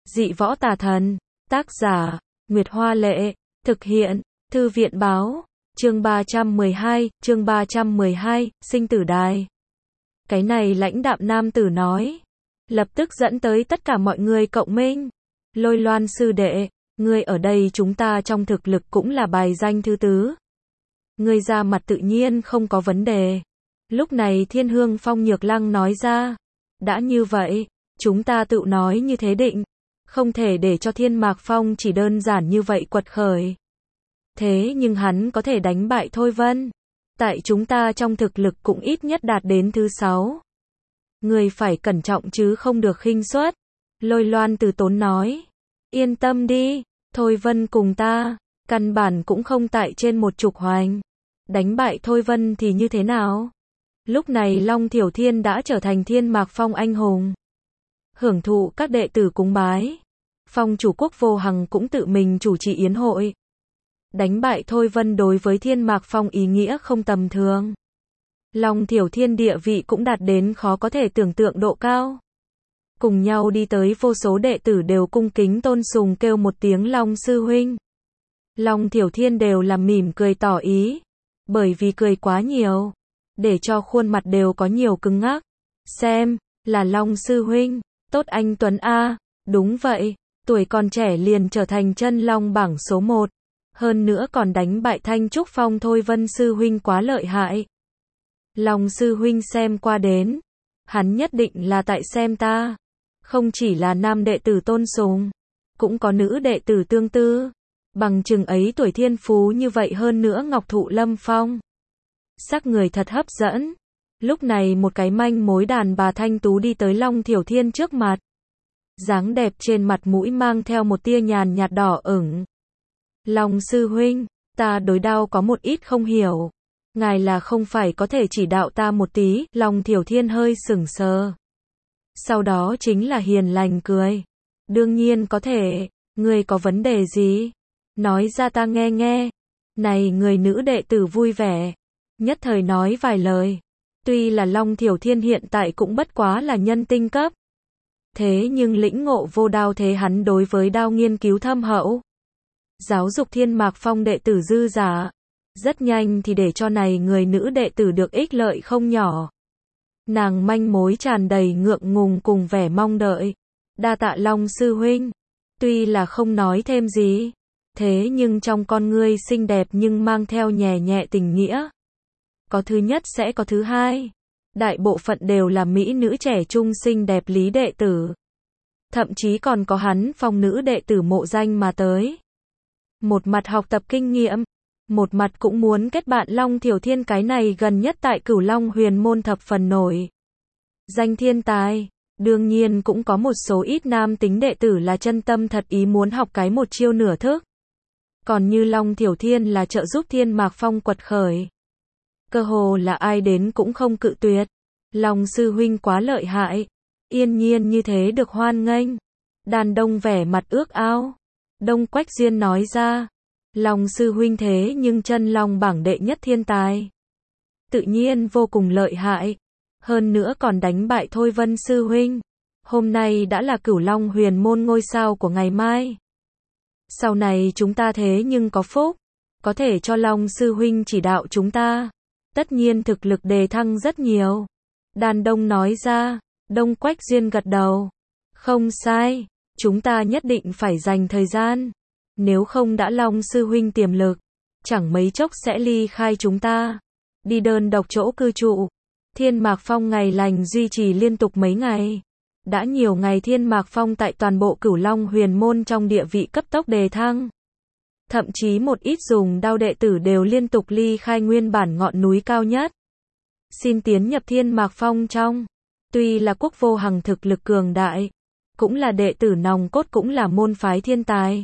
Dị võ tà thần. Tác giả, Nguyệt Hoa Lệ. Thực hiện, Thư viện Báo. Chương 312, sinh tử đài. Cái này lãnh đạm nam tử nói. Lập tức dẫn tới tất cả mọi người cộng minh. Lôi Loan sư đệ, ngươi ở đây chúng ta trong thực lực cũng là bài danh thứ tứ. Ngươi ra mặt tự nhiên không có vấn đề. Lúc này Thiên Hương Phong Nhược Lăng nói ra. Đã như vậy, chúng ta tự nói như thế định. Không thể để cho Thiên Mạc Phong chỉ đơn giản như vậy quật khởi. Thế nhưng hắn có thể đánh bại Thôi Vân. Tại chúng ta trong thực lực cũng ít nhất đạt đến thứ 6. Người phải cẩn trọng chứ không được khinh suất. Lôi Loan từ tốn nói. Yên tâm đi, Thôi Vân cùng ta, căn bản cũng không tại trên một trục hoành. Đánh bại Thôi Vân thì như thế nào? Lúc này Long Thiểu Thiên đã trở thành Thiên Mạc Phong anh hùng. Hưởng thụ các đệ tử cúng bái. Phong chủ Quốc Vô Hằng cũng tự mình chủ trì yến hội. Đánh bại Thôi Vân đối với Thiên Mạc Phong ý nghĩa không tầm thường. Long Thiểu Thiên địa vị cũng đạt đến khó có thể tưởng tượng độ cao. Cùng nhau đi tới vô số đệ tử đều cung kính tôn sùng kêu một tiếng Long sư huynh. Long Thiểu Thiên đều làm mỉm cười tỏ ý. Bởi vì cười quá nhiều. Để cho khuôn mặt đều có nhiều cứng ngắc. Xem, là Long sư huynh. Tốt anh Tuấn A. Đúng vậy, tuổi còn trẻ liền trở thành chân long bảng số 1. Hơn nữa còn đánh bại Thanh Trúc Phong Thôi Vân sư huynh quá lợi hại. Long sư huynh xem qua đến. Hắn nhất định là tại xem ta. Không chỉ là nam đệ tử tôn sùng, cũng có nữ đệ tử tương tư. Bằng chừng ấy tuổi thiên phú như vậy hơn nữa Ngọc Thụ Lâm Phong. Sắc người thật hấp dẫn. Lúc này một cái manh mối đàn bà thanh tú đi tới Long Thiểu Thiên trước mặt. Dáng đẹp trên mặt mũi mang theo một tia nhàn nhạt đỏ ửng. Long sư huynh, ta đối đao có một ít không hiểu. Ngài là không phải có thể chỉ đạo ta một tí. Long Thiểu Thiên hơi sững sờ. Sau đó chính là hiền lành cười. Đương nhiên có thể, ngươi có vấn đề gì? Nói ra ta nghe nghe. Này người nữ đệ tử vui vẻ. Nhất thời nói vài lời. Tuy là Long Thiểu Thiên hiện tại cũng bất quá là nhân tinh cấp. Thế nhưng lĩnh ngộ vô đao thế hắn đối với đao nghiên cứu thâm hậu. Giáo dục Thiên Mạc Phong đệ tử dư giả. Rất nhanh thì để cho này người nữ đệ tử được ích lợi không nhỏ. Nàng manh mối tràn đầy ngượng ngùng cùng vẻ mong đợi. Đa tạ Long sư huynh. Tuy là không nói thêm gì. Thế nhưng trong con ngươi xinh đẹp nhưng mang theo nhẹ nhẹ tình nghĩa. Có thứ nhất sẽ có thứ hai. Đại bộ phận đều là mỹ nữ trẻ trung xinh đẹp lý đệ tử. Thậm chí còn có hắn phong nữ đệ tử mộ danh mà tới. Một mặt học tập kinh nghiệm. Một mặt cũng muốn kết bạn Long Thiểu Thiên cái này gần nhất tại Cửu Long Huyền Môn thập phần nổi danh thiên tài. Đương nhiên cũng có một số ít nam tính đệ tử là chân tâm thật ý muốn học cái một chiêu nửa thức. Còn như Long Thiểu Thiên là trợ giúp Thiên Mạc Phong quật khởi. Cơ hồ là ai đến cũng không cự tuyệt. Long sư huynh quá lợi hại. Yên nhiên như thế được hoan nghênh. Đàn Đông vẻ mặt ước ao. Đông Quách Duyên nói ra. Long sư huynh thế nhưng chân long bảng đệ nhất thiên tài. Tự nhiên vô cùng lợi hại. Hơn nữa còn đánh bại Thôi Vân sư huynh. Hôm nay đã là Cửu Long Huyền Môn ngôi sao của ngày mai. Sau này chúng ta thế nhưng có phúc. Có thể cho Long sư huynh chỉ đạo chúng ta. Tất nhiên thực lực đề thăng rất nhiều. Đàn Đông nói ra. Đông Quách Duyên gật đầu. Không sai. Chúng ta nhất định phải dành thời gian. Nếu không đã Long sư huynh tiềm lực. Chẳng mấy chốc sẽ ly khai chúng ta. Đi đơn độc chỗ cư trụ. Thiên Mạc Phong ngày lành duy trì liên tục mấy ngày. Đã nhiều ngày Thiên Mạc Phong tại toàn bộ Cửu Long Huyền Môn trong địa vị cấp tốc đề thăng. Thậm chí một ít dùng đao đệ tử đều liên tục ly khai nguyên bản ngọn núi cao nhất. Xin tiến nhập Thiên Mạc Phong trong. Tuy là Quốc Vô Hằng thực lực cường đại. Cũng là đệ tử nòng cốt cũng là môn phái thiên tài.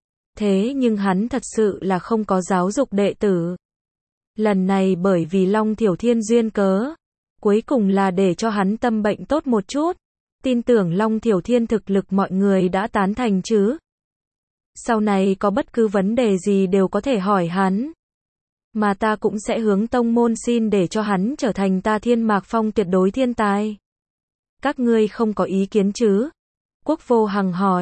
Thế nhưng hắn thật sự là không có giáo dục đệ tử. Lần này bởi vì Long Thiểu Thiên duyên cớ. Cuối cùng là để cho hắn tâm bệnh tốt một chút. Tin tưởng Long Thiểu Thiên thực lực mọi người đã tán thành chứ. Sau này có bất cứ vấn đề gì đều có thể hỏi hắn. Mà ta cũng sẽ hướng tông môn xin để cho hắn trở thành ta Thiên Mạc Phong tuyệt đối thiên tài. Các ngươi không có ý kiến chứ? Quốc Vô Hằng hỏi.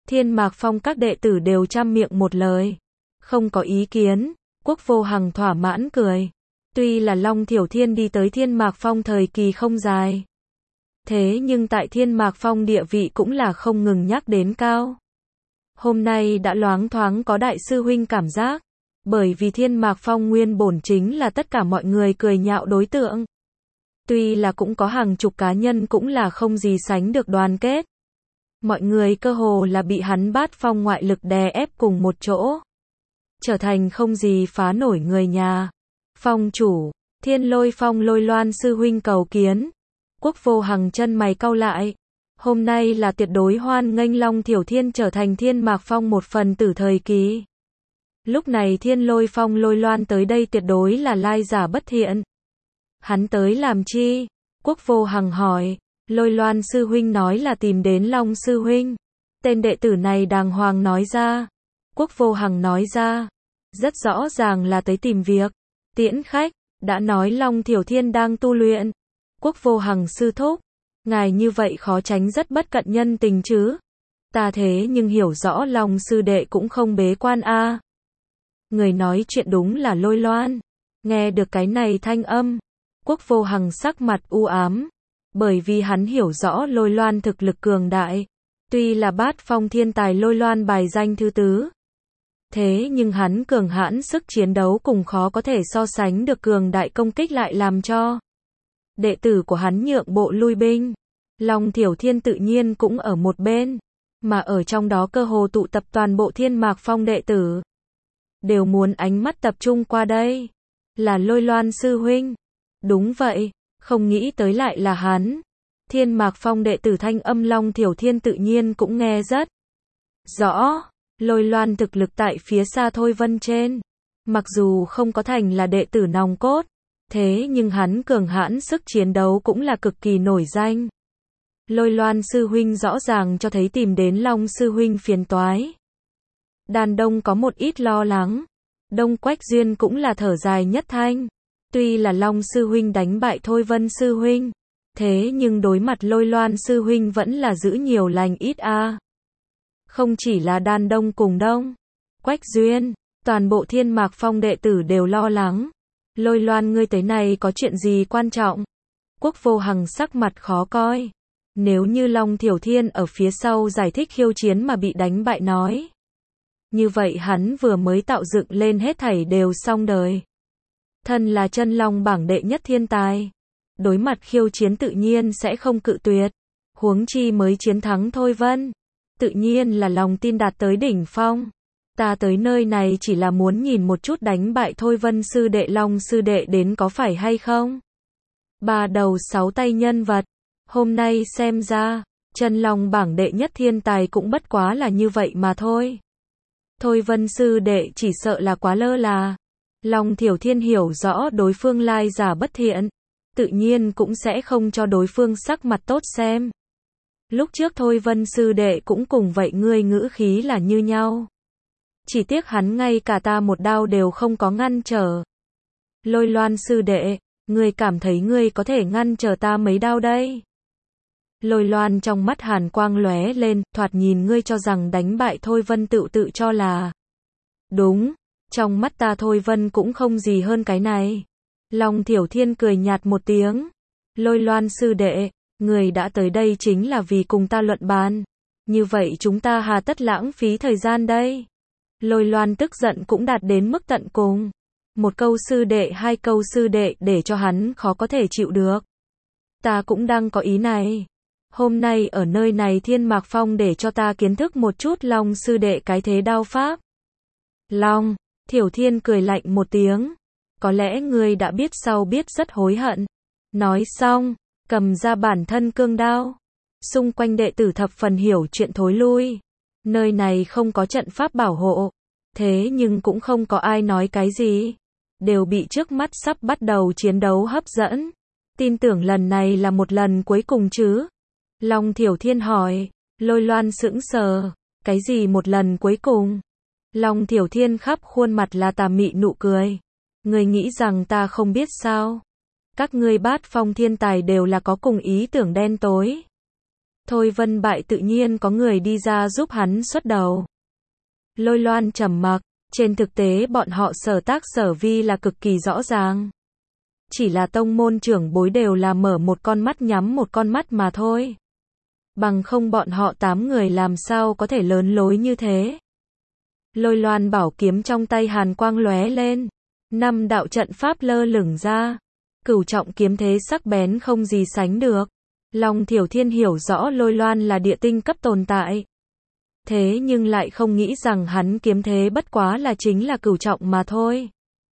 Thiên Mạc Phong các đệ tử đều trăm miệng một lời. Không có ý kiến, Quốc Vô Hằng thỏa mãn cười. Tuy là Long Thiểu Thiên đi tới Thiên Mạc Phong thời kỳ không dài. Thế nhưng tại Thiên Mạc Phong địa vị cũng là không ngừng nhắc đến cao. Hôm nay đã loáng thoáng có đại sư huynh cảm giác. Bởi vì Thiên Mạc Phong nguyên bổn chính là tất cả mọi người cười nhạo đối tượng. Tuy là cũng có hàng chục cá nhân cũng là không gì sánh được đoàn kết. Mọi người cơ hồ là bị hắn Bát Phong ngoại lực đè ép cùng một chỗ. Trở thành không gì phá nổi người nhà. Phong chủ, Thiên Lôi Phong Lôi Loan sư huynh cầu kiến. Quốc Vô Hằng chân mày cau lại. Hôm nay là tuyệt đối hoan nghênh Long Thiểu Thiên trở thành Thiên Mạc Phong một phần tử thời kỳ. Lúc này Thiên Lôi Phong Lôi Loan tới đây tuyệt đối là lai giả bất thiện. Hắn tới làm chi? Quốc Vô Hằng hỏi. Lôi Loan sư huynh nói là tìm đến Long sư huynh. Tên đệ tử này đàng hoàng nói ra. Quốc Vô Hằng nói ra. Rất rõ ràng là tới tìm việc. Tiễn khách, đã nói Long Thiểu Thiên đang tu luyện. Quốc Vô Hằng sư thúc. Ngài như vậy khó tránh rất bất cận nhân tình chứ. Ta thế nhưng hiểu rõ Long sư đệ cũng không bế quan a. Người nói chuyện đúng là Lôi Loan. Nghe được cái này thanh âm. Quốc Vô Hằng sắc mặt u ám. Bởi vì hắn hiểu rõ Lôi Loan thực lực cường đại. Tuy là Bát Phong thiên tài Lôi Loan bài danh thứ tứ. Thế nhưng hắn cường hãn sức chiến đấu cùng khó có thể so sánh được cường đại công kích lại làm cho đệ tử của hắn nhượng bộ lui binh. Long Thiểu Thiên tự nhiên cũng ở một bên. Mà ở trong đó cơ hồ tụ tập toàn bộ Thiên Mạc Phong đệ tử. Đều muốn ánh mắt tập trung qua đây. Là Lôi Loan sư huynh. Đúng vậy, không nghĩ tới lại là hắn. Thiên Mạc Phong đệ tử thanh âm Long Thiểu Thiên tự nhiên cũng nghe rất rõ. Lôi Loan thực lực tại phía xa Thôi Vân trên. Mặc dù không có thành là đệ tử nòng cốt. Thế nhưng hắn cường hãn sức chiến đấu cũng là cực kỳ nổi danh. Lôi Loan sư huynh rõ ràng cho thấy tìm đến Long sư huynh phiền toái. Đàn Đông có một ít lo lắng. Đông Quách Duyên cũng là thở dài nhất thanh. Tuy là Long sư huynh đánh bại Thôi Vân sư huynh. Thế nhưng đối mặt Lôi Loan sư huynh vẫn là giữ nhiều lành ít a. Không chỉ là Đàn Đông cùng Đông Quách Duyên, toàn bộ Thiên Mạc Phong đệ tử đều lo lắng. Lôi Loan ngươi tới này có chuyện gì quan trọng? Quốc Vô Hằng sắc mặt khó coi. Nếu như Long Thiểu Thiên ở phía sau giải thích khiêu chiến mà bị đánh bại nói. Như vậy hắn vừa mới tạo dựng lên hết thảy đều xong đời. Thân là chân long bảng đệ nhất thiên tài. Đối mặt khiêu chiến tự nhiên sẽ không cự tuyệt. Huống chi mới chiến thắng Thôi Vân. Tự nhiên là lòng tin đạt tới đỉnh phong. Ta tới nơi này chỉ là muốn nhìn một chút đánh bại Thôi Vân sư đệ Long sư đệ đến có phải hay không. Ba đầu sáu tay nhân vật. Hôm nay xem ra, chân long bảng đệ nhất thiên tài cũng bất quá là như vậy mà thôi. Thôi Vân sư đệ chỉ sợ là quá lơ là. Long Thiểu Thiên hiểu rõ đối phương lai giả bất thiện. Tự nhiên cũng sẽ không cho đối phương sắc mặt tốt xem. Lúc trước Thôi Vân sư đệ cũng cùng vậy ngươi ngữ khí là như nhau. Chỉ tiếc hắn ngay cả ta một đao đều không có ngăn trở. Lôi Loan sư đệ, ngươi cảm thấy ngươi có thể ngăn trở ta mấy đao đây? Lôi Loan trong mắt hàn quang lóe lên, thoạt nhìn ngươi cho rằng đánh bại Thôi Vân tự cho là đúng, trong mắt ta Thôi Vân cũng không gì hơn cái này. Long Thiểu Thiên cười nhạt một tiếng. Lôi Loan sư đệ, người đã tới đây chính là vì cùng ta luận bàn. Như vậy chúng ta hà tất lãng phí thời gian đây? Lôi Loan tức giận cũng đạt đến mức tận cùng. Một câu sư đệ, hai câu sư đệ để cho hắn khó có thể chịu được. Ta cũng đang có ý này. Hôm nay ở nơi này Thiên Mạc Phong để cho ta kiến thức một chút Long sư đệ cái thế đao pháp. Long, Thiểu Thiên cười lạnh một tiếng. Có lẽ ngươi đã biết sau biết rất hối hận. Nói xong, cầm ra bản thân cương đao. Xung quanh đệ tử thập phần hiểu chuyện thối lui. Nơi này không có trận pháp bảo hộ. Thế nhưng cũng không có ai nói cái gì. Đều bị trước mắt sắp bắt đầu chiến đấu hấp dẫn. Tin tưởng lần này là một lần cuối cùng chứ? Long Thiểu Thiên hỏi. Lôi Loan sững sờ. Cái gì một lần cuối cùng? Long Thiểu Thiên khắp khuôn mặt là tà mị nụ cười. Ngươi nghĩ rằng ta không biết sao? Các ngươi Bát Phong thiên tài đều là có cùng ý tưởng đen tối. Thôi Vân bại tự nhiên có người đi ra giúp hắn xuất đầu. Lôi Loan trầm mặc, trên thực tế bọn họ sở tác sở vi là cực kỳ rõ ràng. Chỉ là tông môn trưởng bối đều là mở một con mắt nhắm một con mắt mà thôi. Bằng không bọn họ 8 người làm sao có thể lớn lối như thế. Lôi Loan bảo kiếm trong tay hàn quang lóe lên. 5 đạo trận pháp lơ lửng ra. Cửu trọng kiếm thế sắc bén không gì sánh được. Long Thiểu Thiên hiểu rõ Lôi Loan là địa tinh cấp tồn tại. Thế nhưng lại không nghĩ rằng hắn kiếm thế bất quá là chính là cửu trọng mà thôi.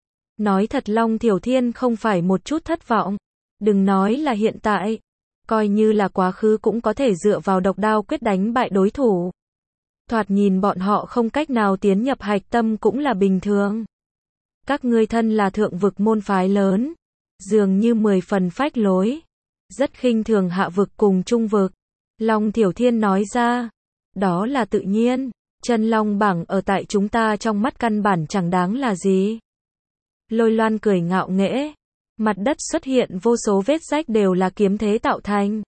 Nói thật Long Thiểu Thiên không phải một chút thất vọng. Đừng nói là hiện tại. Coi như là quá khứ cũng có thể dựa vào độc đao quyết đánh bại đối thủ. Thoạt nhìn bọn họ không cách nào tiến nhập hạch tâm cũng là bình thường. Các ngươi thân là thượng vực môn phái lớn. Dường như 10 phần phách lối. Rất khinh thường hạ vực cùng trung vực. Long Thiểu Thiên nói ra. Đó là tự nhiên. Chân long bảng ở tại chúng ta trong mắt căn bản chẳng đáng là gì. Lôi Loan cười ngạo nghễ. Mặt đất xuất hiện vô số vết rách đều là kiếm thế tạo thành.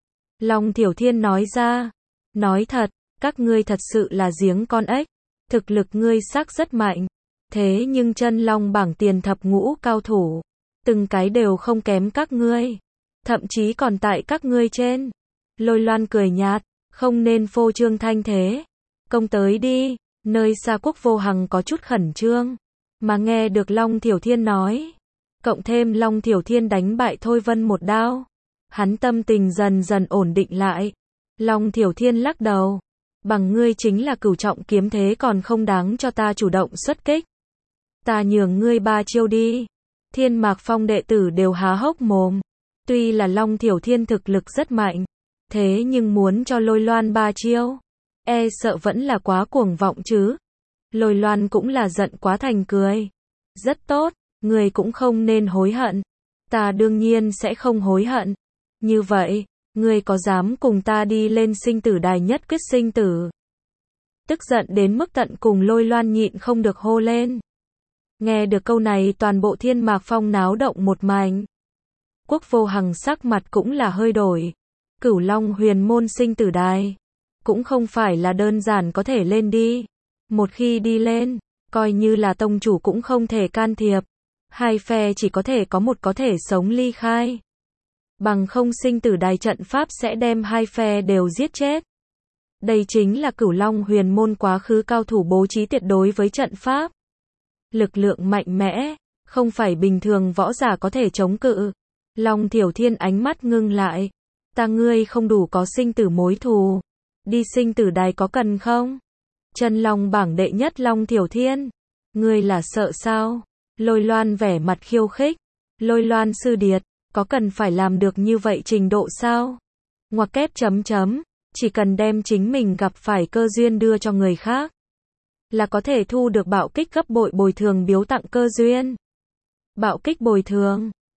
Long Thiểu Thiên nói ra. Nói thật, các ngươi thật sự là giếng con ếch. Thực lực ngươi xác rất mạnh. Thế nhưng chân long bảng tiền thập ngũ cao thủ. Từng cái đều không kém các ngươi. Thậm chí còn tại các ngươi trên. Lôi Loan cười nhạt. Không nên phô trương thanh thế. Công tới đi. Nơi xa Quốc Vô Hằng có chút khẩn trương. Mà nghe được Long Thiểu Thiên nói. Cộng thêm Long Thiểu Thiên đánh bại Thôi Vân một đao. Hắn tâm tình dần dần ổn định lại. Long Thiểu Thiên lắc đầu. Bằng ngươi chính là cửu trọng kiếm thế còn không đáng cho ta chủ động xuất kích. Ta nhường ngươi 3 chiêu đi. Thiên Mạc Phong đệ tử đều há hốc mồm. Tuy là Long Thiểu Thiên thực lực rất mạnh. Thế nhưng muốn cho Lôi Loan 3 chiêu. E sợ vẫn là quá cuồng vọng chứ. Lôi Loan cũng là giận quá thành cười. Rất tốt, ngươi cũng không nên hối hận. Ta đương nhiên sẽ không hối hận. Như vậy, ngươi có dám cùng ta đi lên sinh tử đài nhất quyết sinh tử? Tức giận đến mức tận cùng Lôi Loan nhịn không được hô lên. Nghe được câu này toàn bộ Thiên Mạc Phong náo động một mảnh. Quốc Vô Hằng sắc mặt cũng là hơi đổi. Cửu Long Huyền Môn sinh tử đài. Cũng không phải là đơn giản có thể lên đi. Một khi đi lên, coi như là tông chủ cũng không thể can thiệp. Hai phe chỉ có thể có một có thể sống ly khai. Bằng không sinh tử đài trận pháp sẽ đem hai phe đều giết chết. Đây chính là Cửu Long Huyền Môn quá khứ cao thủ bố trí tuyệt đối với trận pháp. Lực lượng mạnh mẽ, không phải bình thường võ giả có thể chống cự. Long Thiểu Thiên ánh mắt ngưng lại. Ta ngươi không đủ có sinh tử mối thù. Đi sinh tử đài có cần không? Chân long bảng đệ nhất Long Thiểu Thiên. Ngươi là sợ sao? Lôi Loan vẻ mặt khiêu khích. Lôi Loan sư điệt, có cần phải làm được như vậy trình độ sao? Ngoặc kép chấm chấm, chỉ cần đem chính mình gặp phải cơ duyên đưa cho người khác. Là có thể thu được bạo kích gấp bội bồi thường biếu tặng cơ duyên. Bạo kích bồi thường.